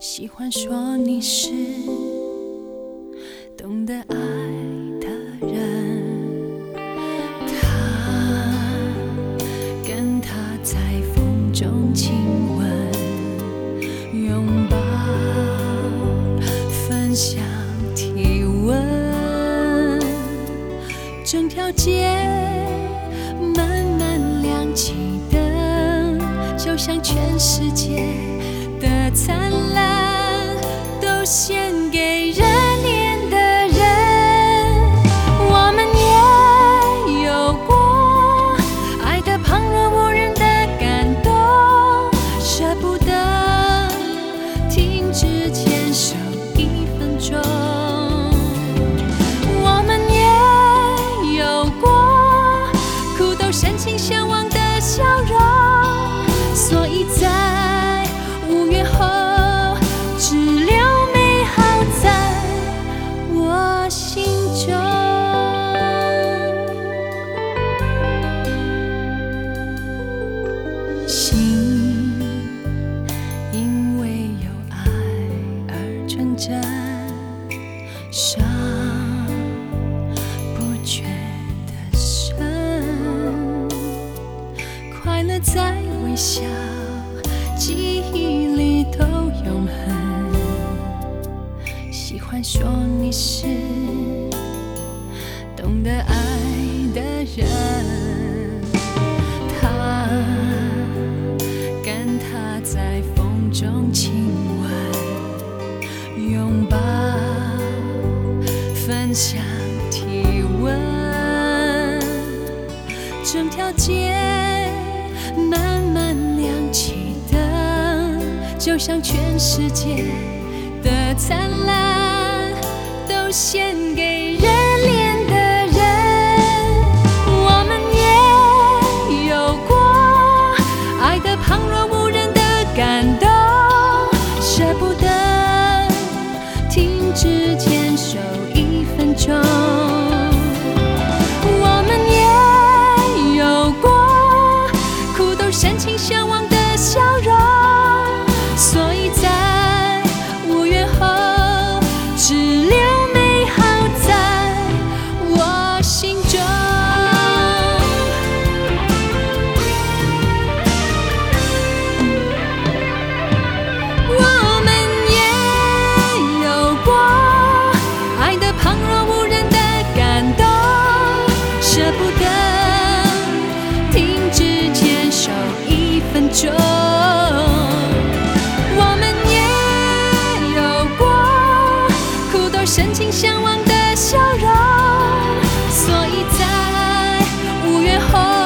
喜欢说你是懂得爱的人，他跟他在风中亲吻，拥抱，分享体温，整条街慢慢亮起灯，就像全世界的灿烂都献给热恋的人。我们也有过爱得旁若无人的感动，舍不得停止牵手1分钟。我们也有过哭都深情相望的笑容，所以在5月后只留美好在我心中。心因为有爱而纯真，伤不觉得深，快乐在微笑，记忆里都永恒。喜欢说你是懂得爱的人，他跟他在风中亲吻，拥抱，分享体温，整条街慢慢亮起灯，就像全世界的灿烂都献给热恋的人。我们也有过爱得旁若无人的感动，舍不得停止牵手1分钟。我们也有过哭都深情相望的笑容，所以在5月后只留美好在我心中。我们也有过爱得旁若无人的感动，舍不得停止牵手1分钟。我们也有过哭都深情相望的笑容，所以在5月后